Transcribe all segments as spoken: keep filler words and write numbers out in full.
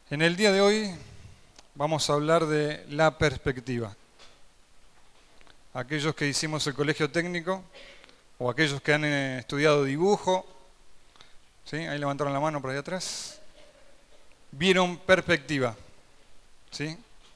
En el día de hoy vamos a hablar de la perspectiva. Aquellos que hicimos el colegio técnico o aquellos que han eh, estudiado dibujo, ¿sí? Ahí levantaron la mano por ahí atrás, vieron perspectiva, ¿sí?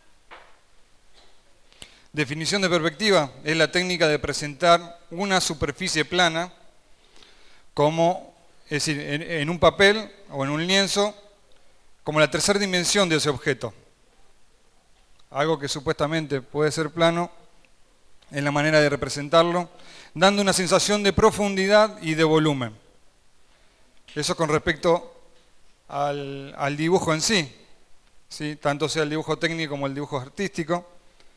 Definición de perspectiva es la técnica de presentar una superficie plana como, es decir, en, en un papel o en un lienzo, como la tercera dimensión de ese objeto. Algo que supuestamente puede ser plano, en la manera de representarlo, dando una sensación de profundidad y de volumen. Eso con respecto al, al dibujo en sí, ¿sí? Tanto sea el dibujo técnico como el dibujo artístico.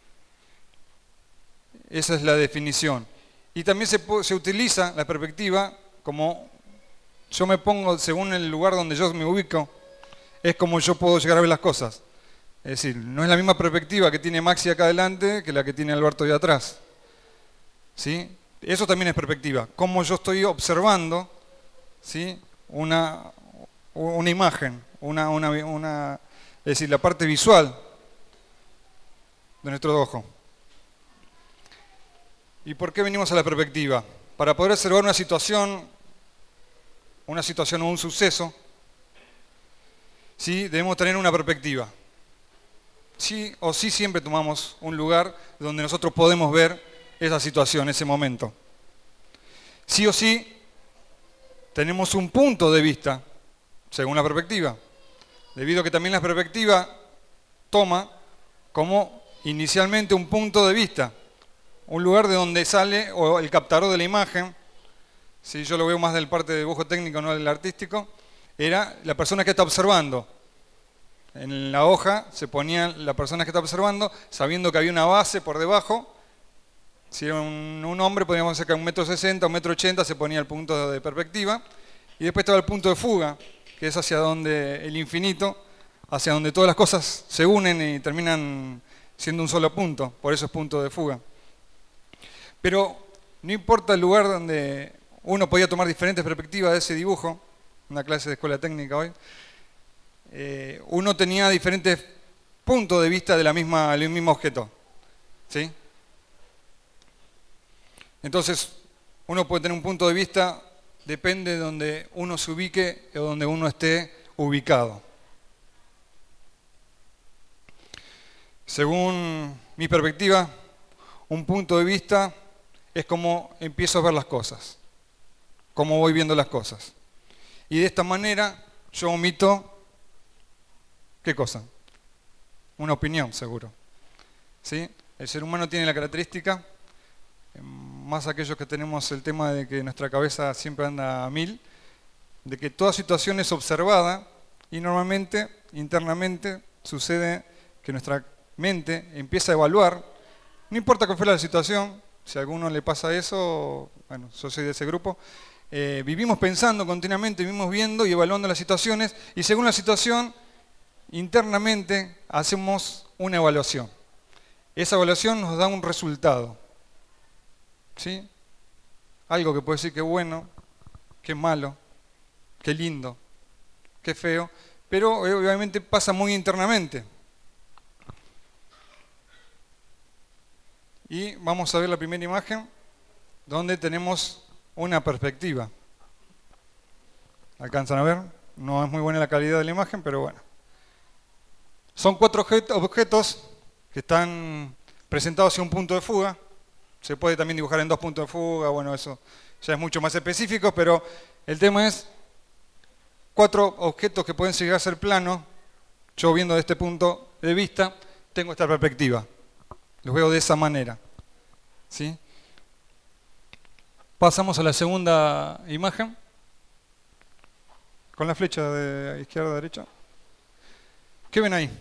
Esa es la definición. Y también se, se utiliza la perspectiva como yo me pongo según el lugar donde yo me ubico, es como yo puedo llegar a ver las cosas. Es decir, no es la misma perspectiva que tiene Maxi acá adelante que la que tiene Alberto ahí atrás. ¿Sí? Eso también es perspectiva. Cómo yo estoy observando, ¿sí? una, una imagen, una, una, una, es decir, la parte visual de nuestro ojo. ¿Y por qué venimos a la perspectiva? Para poder observar una situación, una situación o un suceso, ¿sí? Debemos tener una perspectiva. Sí o sí siempre tomamos un lugar donde nosotros podemos ver esa situación, ese momento. Sí o sí tenemos un punto de vista, según la perspectiva, debido a que también la perspectiva toma como inicialmente un punto de vista, un lugar de donde sale o el captador de la imagen, si yo lo veo más del parte de dibujo técnico, no del artístico, era la persona que está observando. En la hoja se ponía la persona que está observando, sabiendo que había una base por debajo. Si era un, un hombre, podríamos decir que a un metro sesenta, un metro ochenta se ponía el punto de perspectiva. Y después estaba el punto de fuga, que es hacia donde el infinito, hacia donde todas las cosas se unen y terminan siendo un solo punto. Por eso es punto de fuga. Pero no importa el lugar donde uno podía tomar diferentes perspectivas de ese dibujo, una clase de escuela técnica hoy, eh, uno tenía diferentes puntos de vista de la misma, del mismo objeto. ¿Sí? Entonces, uno puede tener un punto de vista, depende de donde uno se ubique o donde uno esté ubicado. Según mi perspectiva, un punto de vista es como empiezo a ver las cosas, cómo voy viendo las cosas. Y de esta manera yo omito, ¿qué cosa? Una opinión, seguro. ¿Sí? El ser humano tiene la característica, más aquellos que tenemos el tema de que nuestra cabeza siempre anda a mil, de que toda situación es observada y normalmente, internamente, sucede que nuestra mente empieza a evaluar, no importa cuál fuera la situación, si a alguno le pasa eso, bueno, yo soy de ese grupo, eh, vivimos pensando continuamente, vivimos viendo y evaluando las situaciones y según la situación, internamente hacemos una evaluación. Esa evaluación nos da un resultado. ¿Sí? Algo que puede decir que es bueno, que es malo, que es lindo, que es feo, pero obviamente pasa muy internamente. Y vamos a ver la primera imagen, donde tenemos una perspectiva. ¿Alcanzan a ver? No es muy buena la calidad de la imagen, pero bueno. Son cuatro objetos que están presentados hacia un punto de fuga. Se puede también dibujar en dos puntos de fuga, bueno, eso ya es mucho más específico, pero el tema es cuatro objetos que pueden llegar a ser planos. Yo viendo de este punto de vista, tengo esta perspectiva. Los veo de esa manera. ¿Sí? Pasamos a la segunda imagen. Con la flecha de izquierda a derecha. ¿Qué ven ahí?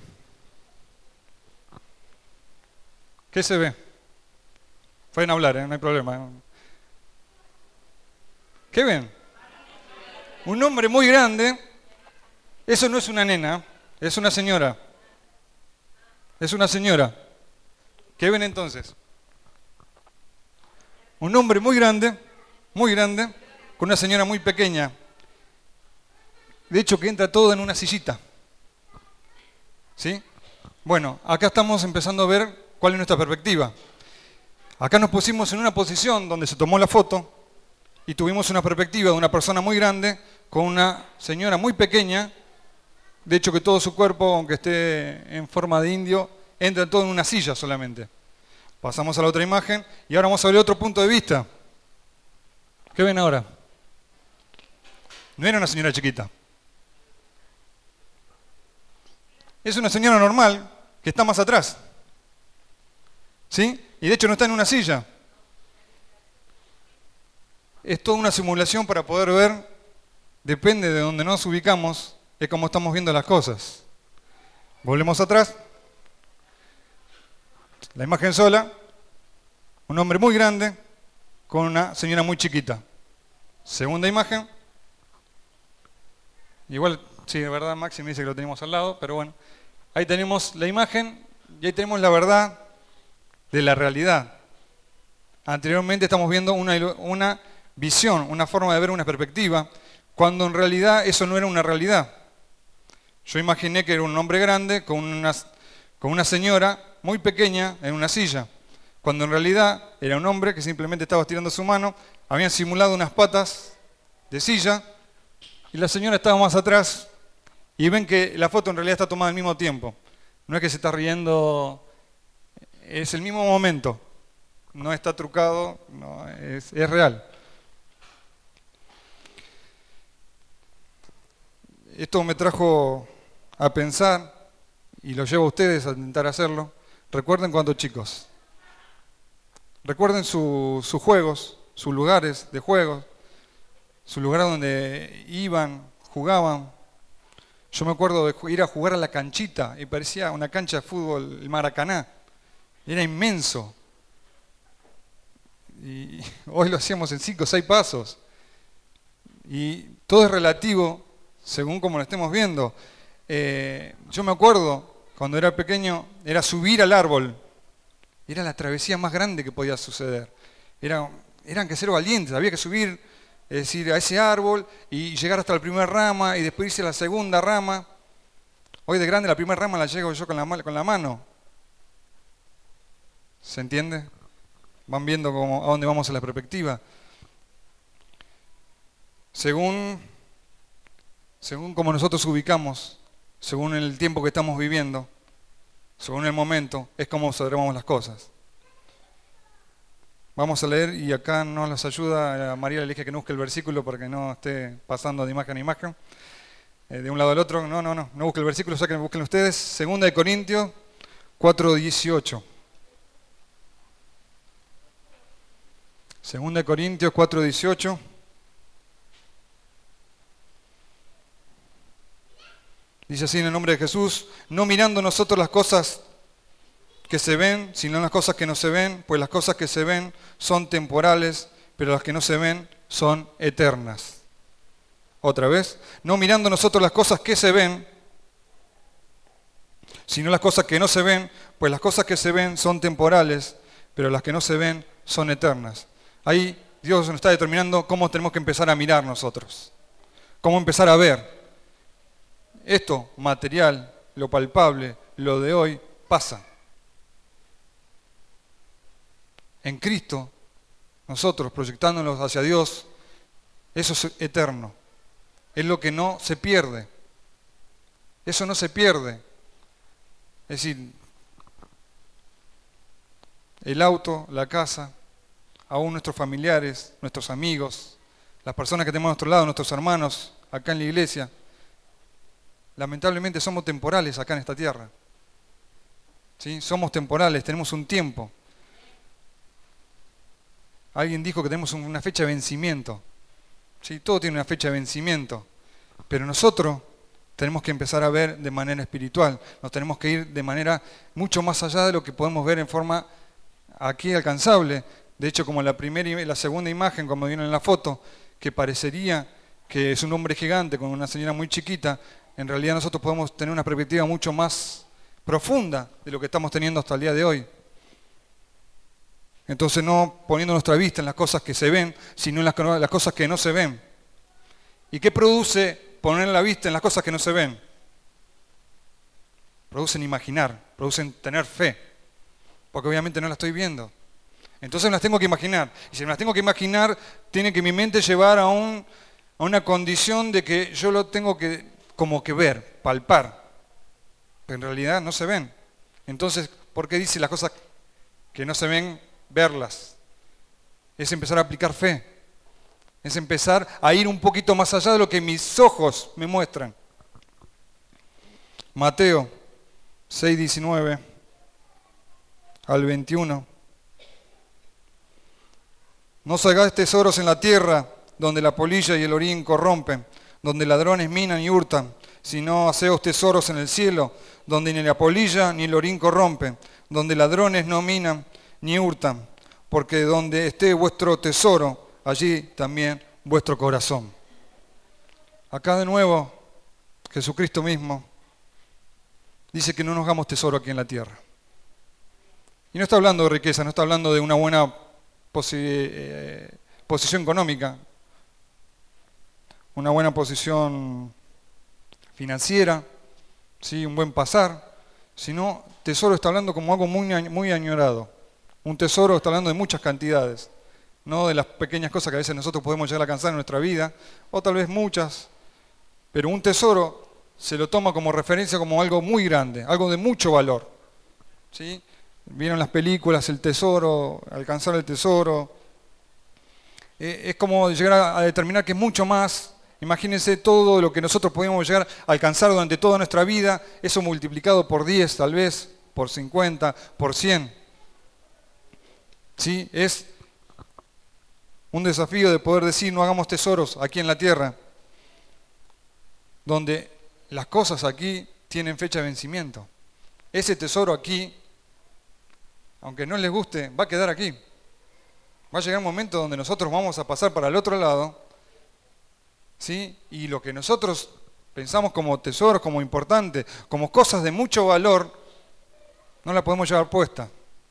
¿Qué se ve? Pueden hablar, ¿eh? No hay problema. ¿Qué ven? Un hombre muy grande. Eso no es una nena, es una señora. Es una señora. ¿Qué ven entonces? Un hombre muy grande, muy grande, con una señora muy pequeña. De hecho, que entra todo en una sillita. ¿Sí? Bueno, acá estamos empezando a ver cuál es nuestra perspectiva. Acá nos pusimos en una posición donde se tomó la foto y tuvimos una perspectiva de una persona muy grande con una señora muy pequeña. De hecho que todo su cuerpo, aunque esté en forma de indio, entra todo en una silla solamente. Pasamos a la otra imagen y ahora vamos a ver otro punto de vista. ¿Qué ven ahora? No era una señora chiquita. Es una señora normal que está más atrás. ¿Sí? Y de hecho no está en una silla. Es toda una simulación para poder ver, depende de donde nos ubicamos, es como estamos viendo las cosas. Volvemos atrás. La imagen sola. Un hombre muy grande con una señora muy chiquita. Segunda imagen. Igual, sí, de verdad, Maxi me dice que lo tenemos al lado, pero bueno. Ahí tenemos la imagen y ahí tenemos la verdad de la realidad. Anteriormente estamos viendo una, una visión, una forma de ver, una perspectiva, cuando en realidad eso no era una realidad. Yo imaginé que era un hombre grande con una, con una señora muy pequeña en una silla, cuando en realidad era un hombre que simplemente estaba estirando su mano, habían simulado unas patas de silla y la señora estaba más atrás y ven que la foto en realidad está tomada al mismo tiempo. No es que se está riendo, es el mismo momento, no está trucado, no, es, es real. Esto me trajo a pensar, y lo llevo a ustedes a intentar hacerlo. Recuerden cuando chicos. Recuerden su, sus juegos, sus lugares de juegos, sus lugares donde iban, jugaban. Yo me acuerdo de ir a jugar a la canchita y parecía una cancha de fútbol, el Maracaná. Era inmenso. Y hoy lo hacíamos en cinco o seis pasos. Y todo es relativo según como lo estemos viendo. Eh, yo me acuerdo, cuando era pequeño, era subir al árbol. Era la travesía más grande que podía suceder. Era, eran que ser valientes, había que subir, es decir, a ese árbol y llegar hasta la primera rama y después irse a la segunda rama. Hoy de grande la primera rama la llego yo con la, con la mano. ¿Se entiende? Van viendo cómo, a dónde vamos en la perspectiva. Según, según cómo nosotros ubicamos, según el tiempo que estamos viviendo, según el momento, es como observamos las cosas. Vamos a leer y acá nos las ayuda, a María le dije que no busque el versículo para que no esté pasando de imagen a imagen, eh, de un lado al otro. No, no, no, no busque el versículo, saquen, busquen ustedes. Segunda de Corintios cuatro dieciocho. Segunda de Corintios cuatro dieciocho. Dice así en el nombre de Jesús: no mirando nosotros las cosas que se ven, sino las cosas que no se ven, pues las cosas que se ven son temporales, pero las que no se ven son eternas. Otra vez, no mirando nosotros las cosas que se ven, sino las cosas que no se ven, pues las cosas que se ven son temporales, pero las que no se ven son eternas. Ahí Dios nos está determinando cómo tenemos que empezar a mirar nosotros, cómo empezar a ver. Esto, material, lo palpable, lo de hoy, pasa. En Cristo, nosotros proyectándonos hacia Dios, eso es eterno. Es lo que no se pierde. Eso no se pierde. Es decir, el auto, la casa, aún nuestros familiares, nuestros amigos, las personas que tenemos a nuestro lado, nuestros hermanos, acá en la iglesia, lamentablemente somos temporales acá en esta tierra. ¿Sí? Somos temporales, tenemos un tiempo. Alguien dijo que tenemos una fecha de vencimiento. ¿Sí? Todo tiene una fecha de vencimiento. Pero nosotros tenemos que empezar a ver de manera espiritual. Nos tenemos que ir de manera mucho más allá de lo que podemos ver en forma aquí alcanzable. De hecho, como la primera y la segunda imagen, como vieron en la foto, que parecería que es un hombre gigante con una señora muy chiquita, en realidad nosotros podemos tener una perspectiva mucho más profunda de lo que estamos teniendo hasta el día de hoy. Entonces no poniendo nuestra vista en las cosas que se ven, sino en las, las cosas que no se ven. ¿Y qué produce poner la vista en las cosas que no se ven? producen imaginar, producen tener fe, porque obviamente no la estoy viendo. Entonces me las tengo que imaginar. Y si me las tengo que imaginar, tiene que mi mente llevar a, un, a una condición de que yo lo tengo que como que ver, palpar. Pero en realidad no se ven. Entonces, ¿por qué dice las cosas que no se ven, verlas? Es empezar a aplicar fe. Es empezar a ir un poquito más allá de lo que mis ojos me muestran. Mateo seis, diecinueve al veintiuno. No os hagáis tesoros en la tierra, donde la polilla y el orín corrompen, donde ladrones minan y hurtan, sino haceos tesoros en el cielo, donde ni la polilla ni el orín corrompen, donde ladrones no minan ni hurtan, porque donde esté vuestro tesoro, allí también vuestro corazón. Acá de nuevo, Jesucristo mismo dice que no nos hagamos tesoro aquí en la tierra. Y no está hablando de riqueza, no está hablando de una buena posi- eh, posición económica, una buena posición financiera, ¿sí? Un buen pasar, sino tesoro está hablando como algo muy, muy añorado. Un tesoro está hablando de muchas cantidades, no de las pequeñas cosas que a veces nosotros podemos llegar a alcanzar en nuestra vida, o tal vez muchas, pero un tesoro se lo toma como referencia como algo muy grande, algo de mucho valor. ¿Sí? Vieron las películas, el tesoro, alcanzar el tesoro. Eh, es como llegar a, a determinar que es mucho más. Imagínense todo lo que nosotros podemos llegar a alcanzar durante toda nuestra vida, eso multiplicado por diez tal vez, por cincuenta, por cien. ¿Sí? Es un desafío de poder decir no hagamos tesoros aquí en la tierra, donde las cosas aquí tienen fecha de vencimiento. Ese tesoro aquí, aunque no les guste, va a quedar aquí. Va a llegar un momento donde nosotros vamos a pasar para el otro lado, ¿sí? Y lo que nosotros pensamos como tesoros, como importante, como cosas de mucho valor, no la podemos llevar puesta.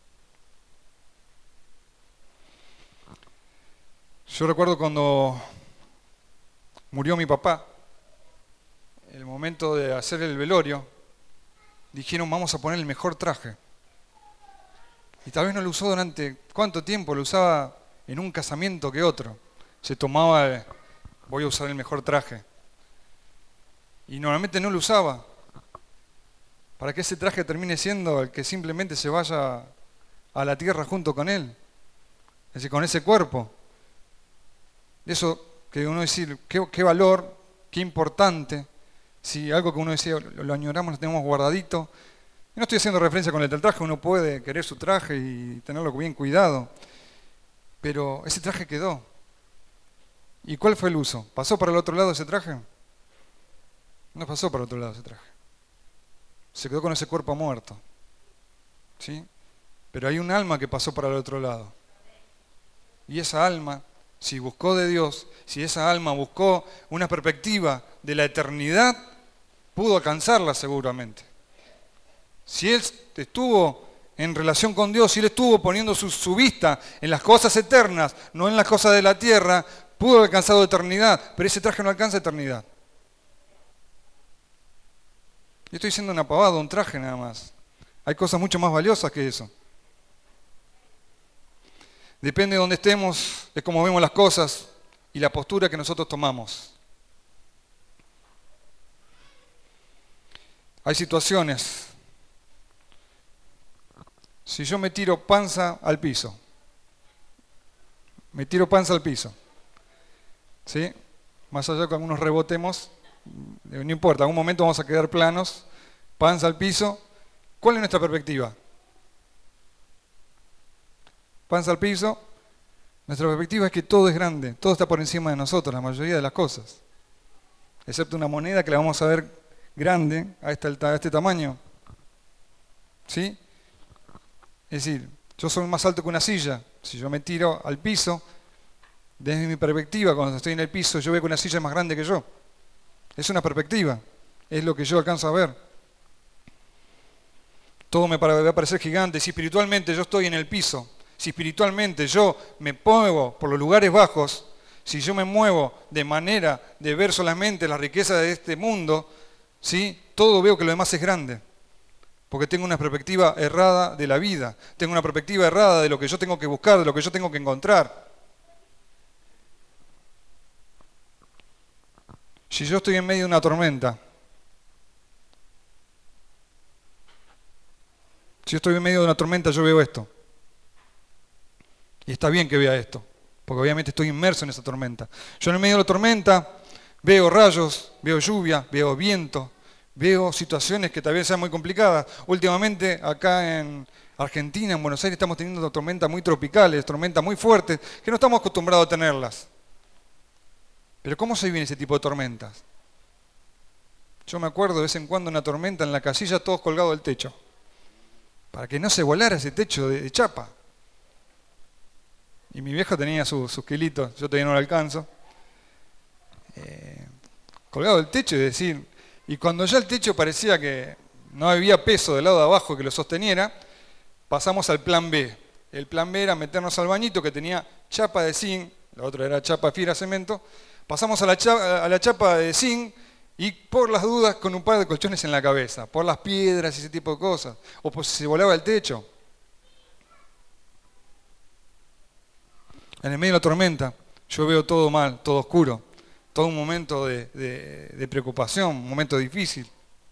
Yo recuerdo cuando murió mi papá, en el momento de hacer el velorio, dijeron vamos a poner el mejor traje. Y tal vez no lo usó durante cuánto tiempo, lo usaba en un casamiento que otro. Se tomaba, voy a usar el mejor traje. Y normalmente no lo usaba. Para que ese traje termine siendo el que simplemente se vaya a la tierra junto con él. Es decir, con ese cuerpo. Eso que uno decir, qué, qué valor, qué importante. Si algo que uno decía, lo, lo añoramos, lo tenemos guardadito. Y no estoy haciendo referencia con el del traje, uno puede querer su traje y tenerlo bien cuidado. Pero ese traje quedó. ¿Y cuál fue el uso? ¿Pasó para el otro lado ese traje? No pasó para el otro lado ese traje. Se quedó con ese cuerpo muerto. ¿Sí? Pero hay un alma que pasó para el otro lado. Y esa alma, si buscó de Dios, si esa alma buscó una perspectiva de la eternidad, pudo alcanzarla seguramente. Si él estuvo en relación con Dios, si él estuvo poniendo su, su vista en las cosas eternas, no en las cosas de la tierra, pudo haber alcanzado eternidad, pero ese traje no alcanza eternidad. Yo estoy diciendo una pavada, un traje nada más. Hay cosas mucho más valiosas que eso. Depende de donde estemos, es como vemos las cosas y la postura que nosotros tomamos. Hay situaciones. Si yo me tiro panza al piso, me tiro panza al piso, ¿sí? Más allá de que algunos rebotemos, no importa, en algún momento vamos a quedar planos, panza al piso. ¿Cuál es nuestra perspectiva? Panza al piso, nuestra perspectiva es que todo es grande, todo está por encima de nosotros, la mayoría de las cosas, excepto una moneda que la vamos a ver grande a este, a este tamaño, ¿sí? Es decir, yo soy más alto que una silla. Si yo me tiro al piso, desde mi perspectiva, cuando estoy en el piso, yo veo que una silla es más grande que yo. Es una perspectiva, es lo que yo alcanzo a ver. Todo me va a parecer gigante. Si espiritualmente yo estoy en el piso, si espiritualmente yo me muevo por los lugares bajos, si yo me muevo de manera de ver solamente la riqueza de este mundo, ¿sí? Todo veo que lo demás es grande. porque tengo una perspectiva errada de la vida, tengo una perspectiva errada de lo que yo tengo que buscar, de lo que yo tengo que encontrar. Si yo estoy en medio de una tormenta, si yo estoy en medio de una tormenta, yo veo esto. Y está bien que vea esto, porque obviamente estoy inmerso en esa tormenta. Yo en el medio de la tormenta veo rayos, veo lluvia, veo viento, veo situaciones que tal vez sean muy complicadas. Últimamente acá en Argentina, en Buenos Aires, estamos teniendo tormentas muy tropicales, tormentas muy fuertes, que no estamos acostumbrados a tenerlas. Pero ¿cómo se vive ese tipo de tormentas? Yo me acuerdo de vez en cuando una tormenta en la casilla, todos colgados del techo, para que no se volara ese techo de, de chapa. Y mi vieja tenía su, sus kilitos, yo todavía no lo alcanzo. Eh, colgado del techo, es decir, y cuando ya el techo parecía que no había peso del lado de abajo que lo sosteniera, pasamos al plan B. El plan B era meternos al bañito que tenía chapa de zinc, la otra era chapa fibra cemento. Pasamos a la, chapa, a la chapa de zinc y por las dudas con un par de colchones en la cabeza, por las piedras y ese tipo de cosas, o por si se volaba el techo. En el medio de la tormenta yo veo todo mal, todo oscuro, todo un momento de, de, de preocupación, un momento difícil.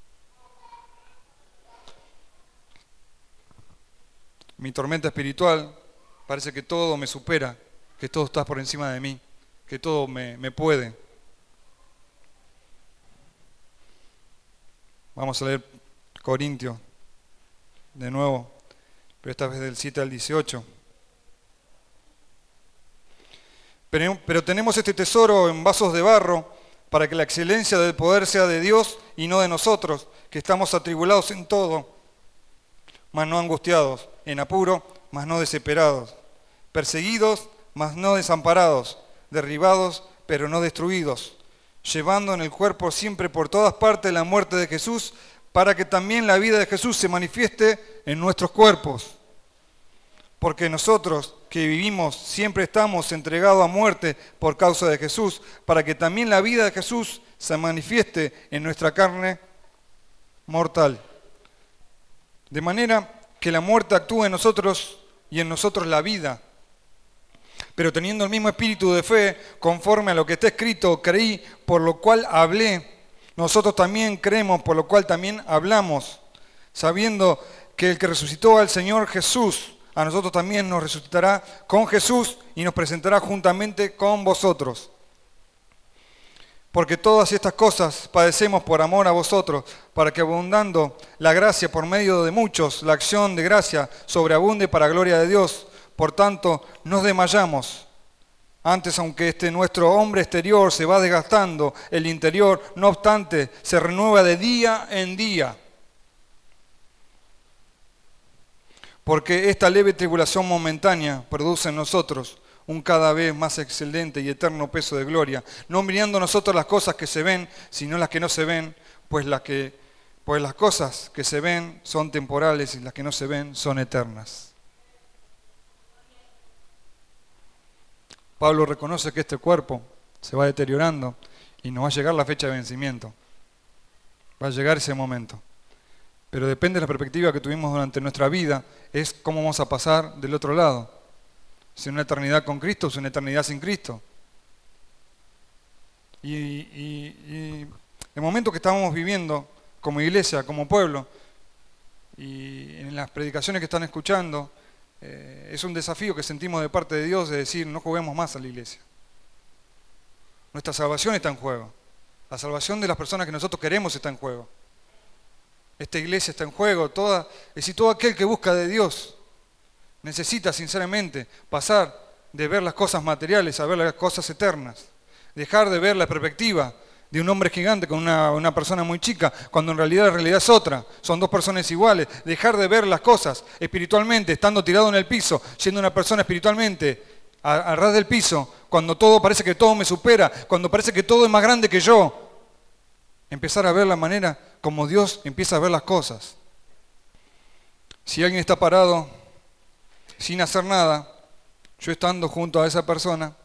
Mi tormenta espiritual parece que todo me supera, que todo está por encima de mí, que todo me, me puede. Vamos a leer Corintios de nuevo, pero esta vez del siete al dieciocho. Pero, pero tenemos este tesoro en vasos de barro para que la excelencia del poder sea de Dios y no de nosotros, que estamos atribulados en todo, mas no angustiados, en apuro, mas no desesperados, perseguidos, mas no desamparados, derribados, pero no destruidos, llevando en el cuerpo siempre por todas partes la muerte de Jesús, para que también la vida de Jesús se manifieste en nuestros cuerpos. Porque nosotros que vivimos siempre estamos entregados a muerte por causa de Jesús, para que también la vida de Jesús se manifieste en nuestra carne mortal. De manera que la muerte actúa en nosotros y en nosotros la vida. Pero teniendo el mismo espíritu de fe, conforme a lo que está escrito, creí, por lo cual hablé. Nosotros también creemos, por lo cual también hablamos, sabiendo que el que resucitó al Señor Jesús, a nosotros también nos resucitará con Jesús y nos presentará juntamente con vosotros. Porque todas estas cosas padecemos por amor a vosotros, para que abundando la gracia por medio de muchos, la acción de gracia sobreabunde para gloria de Dios. Por tanto, no desmayamos. Antes, aunque este nuestro hombre exterior se va desgastando, el interior, no obstante, se renueva de día en día. Porque esta leve tribulación momentánea produce en nosotros un cada vez más excelente y eterno peso de gloria, no mirando nosotros las cosas que se ven, sino las que no se ven, pues las, que, pues las cosas que se ven son temporales y las que no se ven son eternas. Pablo reconoce que este cuerpo se va deteriorando y nos va a llegar la fecha de vencimiento. Va a llegar ese momento. Pero depende de la perspectiva que tuvimos durante nuestra vida, es cómo vamos a pasar del otro lado. Si una eternidad con Cristo o si una eternidad sin Cristo. Y, y, y el momento que estábamos viviendo como iglesia, como pueblo, y en las predicaciones que están escuchando, Eh, es un desafío que sentimos de parte de Dios de decir, no juguemos más a la iglesia. Nuestra salvación está en juego. La salvación de las personas que nosotros queremos está en juego. Esta iglesia está en juego. Toda, es decir, todo aquel que busca de Dios necesita sinceramente pasar de ver las cosas materiales a ver las cosas eternas. Dejar de ver la perspectiva de un hombre gigante con una, una persona muy chica, cuando en realidad la realidad es otra, son dos personas iguales, dejar de ver las cosas espiritualmente, estando tirado en el piso, siendo una persona espiritualmente a, a ras del piso, cuando todo parece que todo me supera, cuando parece que todo es más grande que yo, empezar a ver la manera como Dios empieza a ver las cosas. Si alguien está parado sin hacer nada, yo estando junto a esa persona,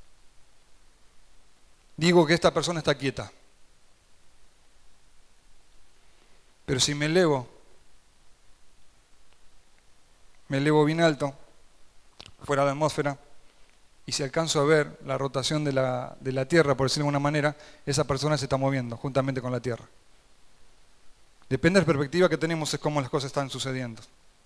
digo que esta persona está quieta. Pero si me elevo me elevo bien alto, fuera de la atmósfera, y si alcanzo a ver la rotación de la, de la Tierra, por decirlo de alguna manera, esa persona se está moviendo juntamente con la Tierra. Depende de la perspectiva que tenemos, es cómo las cosas están sucediendo.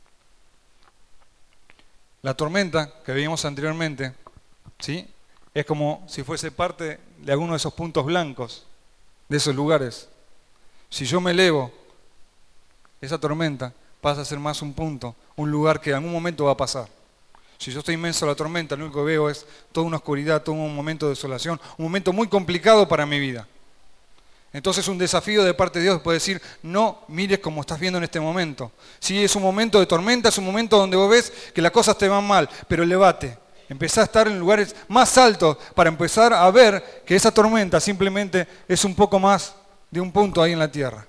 La tormenta que vimos anteriormente, ¿sí?, es como si fuese parte de alguno de esos puntos blancos, de esos lugares. Si yo me elevo, esa tormenta pasa a ser más un punto, un lugar que en algún momento va a pasar. Si yo estoy inmenso a la tormenta, lo único que veo es toda una oscuridad, todo un momento de desolación, un momento muy complicado para mi vida. Entonces un desafío de parte de Dios puede decir, no mires como estás viendo en este momento. Sí, es un momento de tormenta, es un momento donde vos ves que las cosas te van mal, pero elevate. Empezá a estar en lugares más altos para empezar a ver que esa tormenta simplemente es un poco más de un punto ahí en la tierra.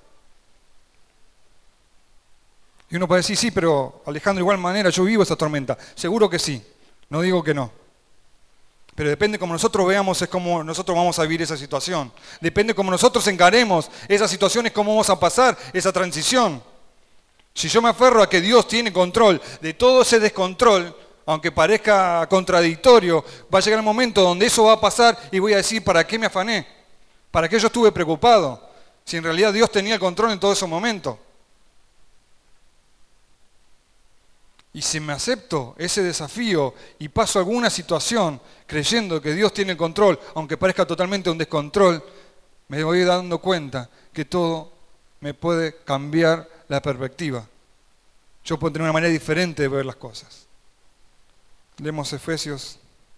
Y uno puede decir, sí, pero Alejandro, de igual manera yo vivo esa tormenta. Seguro que sí, no digo que no. Pero depende cómo nosotros veamos, es cómo nosotros vamos a vivir esa situación. Depende cómo nosotros encaremos esas situaciones, cómo vamos a pasar esa transición. Si yo me aferro a que Dios tiene control de todo ese descontrol, aunque parezca contradictorio, va a llegar el momento donde eso va a pasar y voy a decir, ¿para qué me afané? ¿Para qué yo estuve preocupado? Si en realidad Dios tenía el control en todo ese momento. Y si me acepto ese desafío y paso alguna situación creyendo que Dios tiene el control, aunque parezca totalmente un descontrol, me voy dando cuenta que todo me puede cambiar la perspectiva. Yo puedo tener una manera diferente de ver las cosas. Leemos Efesios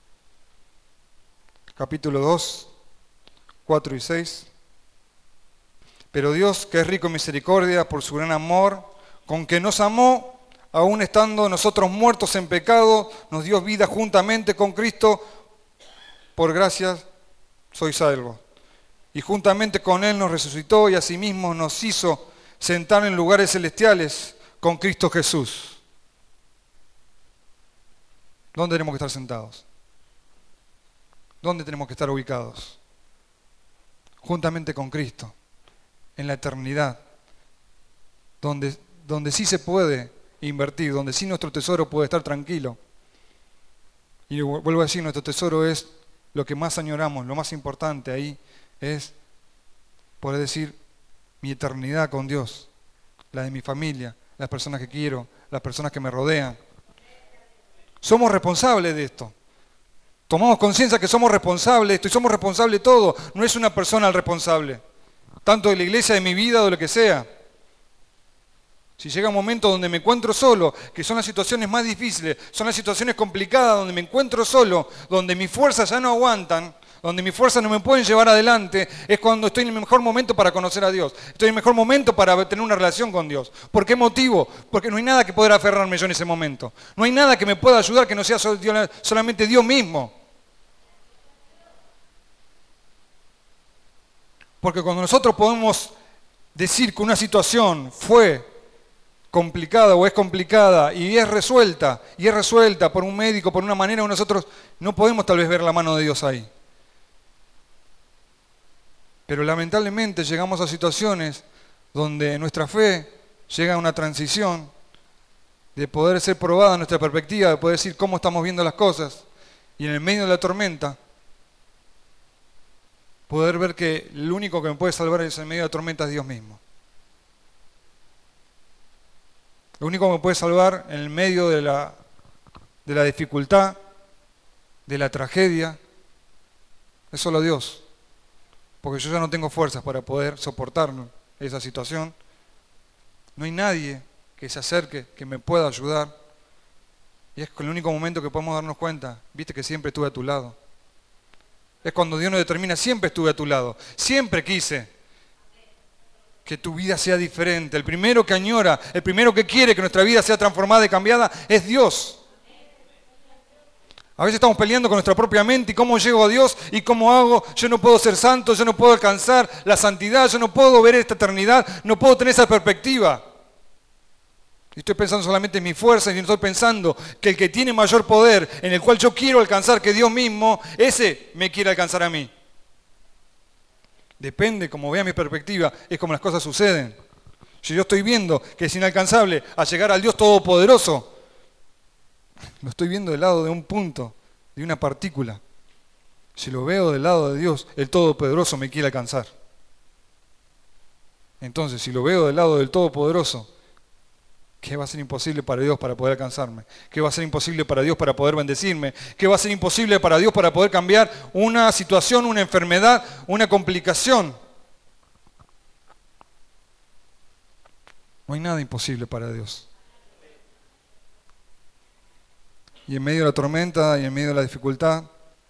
capítulo dos, cuatro y seis. Pero Dios, que es rico en misericordia, por su gran amor, con que nos amó, aún estando nosotros muertos en pecado, nos dio vida juntamente con Cristo, por gracia sois salvos. Y juntamente con Él nos resucitó y asimismo nos hizo sentar en lugares celestiales con Cristo Jesús. ¿Dónde tenemos que estar sentados? ¿Dónde tenemos que estar ubicados? Juntamente con Cristo, en la eternidad, donde, donde sí se puede invertir, donde sí nuestro tesoro puede estar tranquilo. Y vuelvo a decir, nuestro tesoro es lo que más añoramos, lo más importante ahí es poder decir mi eternidad con Dios, la de mi familia, las personas que quiero, las personas que me rodean. Somos responsables de esto. Tomamos conciencia que somos responsables de esto y somos responsables de todo. No es una persona el responsable, tanto de la iglesia, de mi vida o de lo que sea. Si llega un momento donde me encuentro solo, que son las situaciones más difíciles, son las situaciones complicadas, donde me encuentro solo, donde mis fuerzas ya no aguantan, donde mis fuerzas no me pueden llevar adelante, es cuando estoy en el mejor momento para conocer a Dios. Estoy en el mejor momento para tener una relación con Dios. ¿Por qué motivo? Porque no hay nada que poder aferrarme yo en ese momento. No hay nada que me pueda ayudar que no sea solamente Dios mismo. Porque cuando nosotros podemos decir que una situación fue complicada o es complicada y es resuelta, y es resuelta por un médico, por una manera, nosotros no podemos tal vez ver la mano de Dios ahí. Pero lamentablemente llegamos a situaciones donde nuestra fe llega a una transición de poder ser probada nuestra perspectiva, de poder decir cómo estamos viendo las cosas, y en el medio de la tormenta poder ver que lo único que me puede salvar es en medio de la tormenta es Dios mismo. Lo único que me puede salvar en el medio de la, de la dificultad, de la tragedia, es solo Dios. Porque yo ya no tengo fuerzas para poder soportar esa situación. No hay nadie que se acerque, que me pueda ayudar. Y es el único momento que podemos darnos cuenta, viste que siempre estuve a tu lado. Es cuando Dios nos determina, siempre estuve a tu lado. Siempre quise que tu vida sea diferente. El primero que añora, el primero que quiere que nuestra vida sea transformada y cambiada es Dios. A veces estamos peleando con nuestra propia mente y cómo llego a Dios y cómo hago. Yo no puedo ser santo, yo no puedo alcanzar la santidad, yo no puedo ver esta eternidad, no puedo tener esa perspectiva. Y estoy pensando solamente en mi fuerza y no estoy pensando que el que tiene mayor poder, en el cual yo quiero alcanzar, que Dios mismo, ese me quiere alcanzar a mí. Depende, como vea mi perspectiva, es como las cosas suceden. Si yo estoy viendo que es inalcanzable a llegar al Dios Todopoderoso, lo estoy viendo del lado de un punto, de una partícula. Si lo veo del lado de Dios, el Todopoderoso me quiere alcanzar. Entonces, si lo veo del lado del Todopoderoso, ¿qué va a ser imposible para Dios para poder alcanzarme? ¿Qué va a ser imposible para Dios para poder bendecirme? ¿Qué va a ser imposible para Dios para poder cambiar una situación, una enfermedad, una complicación? No hay nada imposible para Dios. Y en medio de la tormenta y en medio de la dificultad,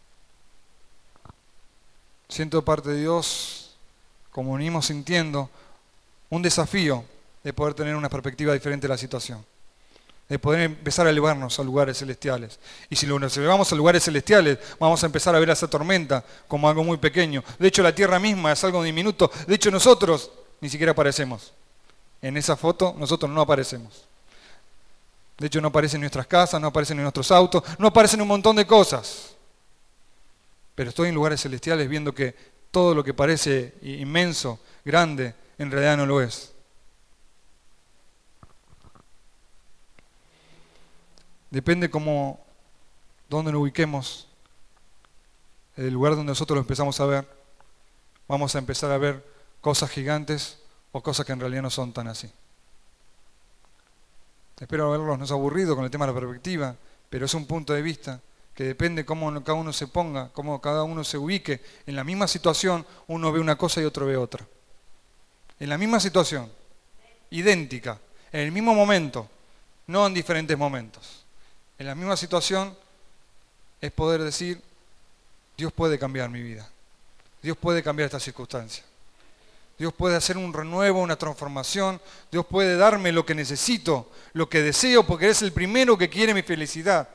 siento de parte de Dios, como venimos sintiendo, un desafío de poder tener una perspectiva diferente de la situación, de poder empezar a elevarnos a lugares celestiales. Y si nos elevamos a lugares celestiales, vamos a empezar a ver esa tormenta como algo muy pequeño. De hecho, la tierra misma es algo diminuto. De hecho, nosotros ni siquiera aparecemos. En esa foto, nosotros no aparecemos. De hecho, no aparecen en nuestras casas, no aparecen en nuestros autos, no aparecen un montón de cosas. Pero estoy en lugares celestiales viendo que todo lo que parece inmenso, grande, en realidad no lo es. Depende cómo, dónde nos ubiquemos, el lugar donde nosotros lo empezamos a ver, vamos a empezar a ver cosas gigantes o cosas que en realidad no son tan así. Espero haberlos no es aburrido con el tema de la perspectiva, pero es un punto de vista que depende cómo cada uno se ponga, cómo cada uno se ubique. En la misma situación uno ve una cosa y otro ve otra. En la misma situación, idéntica, en el mismo momento, no en diferentes momentos. En la misma situación es poder decir, Dios puede cambiar mi vida. Dios puede cambiar esta circunstancia. Dios puede hacer un renuevo, una transformación. Dios puede darme lo que necesito, lo que deseo, porque es el primero que quiere mi felicidad.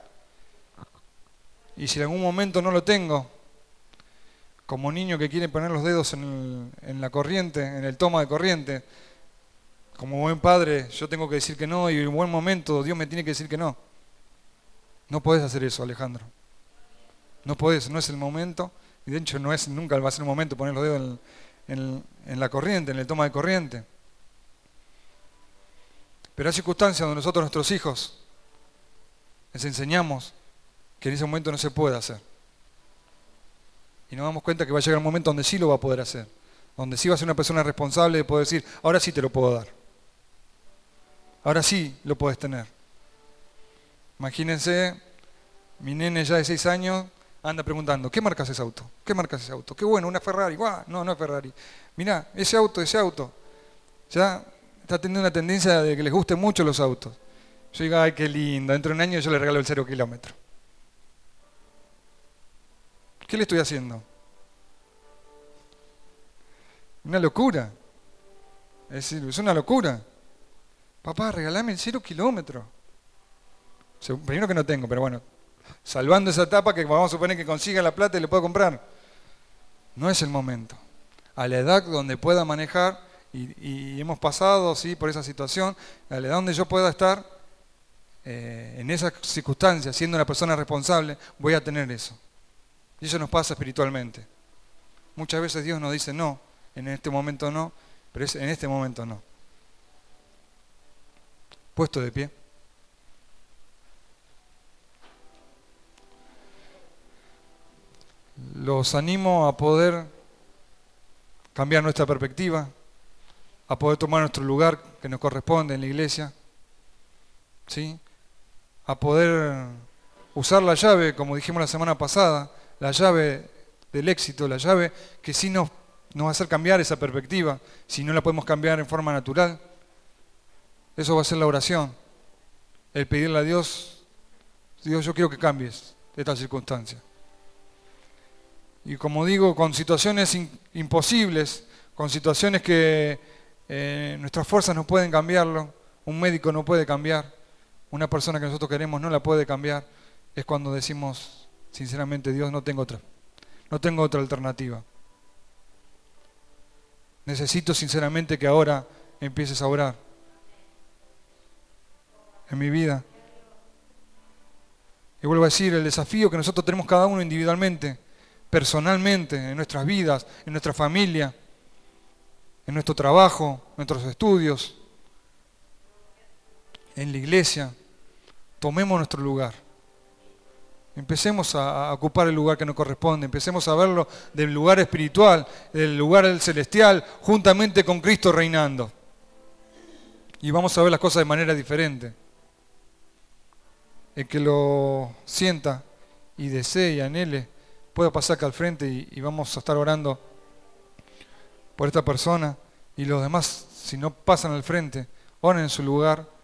Y si en algún momento no lo tengo, como niño que quiere poner los dedos en, el, en la corriente, en el toma de corriente, como buen padre yo tengo que decir que no y en un buen momento Dios me tiene que decir que no. No podés hacer eso, Alejandro. No podés, no es el momento. Y de hecho no es, nunca va a ser el momento poner los dedos en, en, en la corriente, en el toma de corriente. Pero hay circunstancias donde nosotros, nuestros hijos, les enseñamos que en ese momento no se puede hacer. Y nos damos cuenta que va a llegar un momento donde sí lo va a poder hacer. Donde sí va a ser una persona responsable de poder decir, ahora sí te lo puedo dar. Ahora sí lo puedes tener. Imagínense, mi nene ya de seis años anda preguntando, ¿qué marca es ese auto? ¿Qué marca es ese auto? Qué bueno, una Ferrari. ¡Guau! No, no es Ferrari. Mirá, ese auto, ese auto. Ya está teniendo una tendencia de que les gusten mucho los autos. Yo digo, ay, qué lindo, dentro de un año yo le regalo el cero kilómetro. ¿Qué le estoy haciendo? Una locura. Es decir, es una locura. Papá, regalame el cero kilómetro. Primero que no tengo, pero bueno, salvando esa etapa que vamos a suponer que consiga la plata y le puedo comprar. No es el momento. A la edad donde pueda manejar, y, y hemos pasado sí por esa situación, a la edad donde yo pueda estar, eh, en esas circunstancias, siendo una persona responsable, voy a tener eso. Y eso nos pasa espiritualmente. Muchas veces Dios nos dice no, en este momento no, pero en este momento no. Puesto de pie. Los animo a poder cambiar nuestra perspectiva, a poder tomar nuestro lugar que nos corresponde en la iglesia, ¿sí? A poder usar la llave, como dijimos la semana pasada, la llave del éxito, la llave que sí nos, nos va a hacer cambiar esa perspectiva, si no la podemos cambiar en forma natural. Eso va a ser la oración, el pedirle a Dios, Dios, yo quiero que cambies esta circunstancia. Y como digo, con situaciones in, imposibles, con situaciones que eh, nuestras fuerzas no pueden cambiarlo, un médico no puede cambiar, una persona que nosotros queremos no la puede cambiar, es cuando decimos, sinceramente, Dios, no tengo otra, no tengo otra alternativa. Necesito sinceramente que ahora empieces a orar en mi vida. Y vuelvo a decir, el desafío que nosotros tenemos cada uno individualmente, personalmente, en nuestras vidas, en nuestra familia, en nuestro trabajo, en nuestros estudios, en la iglesia, tomemos nuestro lugar. Empecemos a, a ocupar el lugar que nos corresponde, empecemos a verlo del lugar espiritual, del lugar del celestial, juntamente con Cristo reinando. Y vamos a ver las cosas de manera diferente. El que lo sienta y desee y anhele, pueda pasar acá al frente y, y vamos a estar orando por esta persona. Y los demás, si no pasan al frente, oren en su lugar.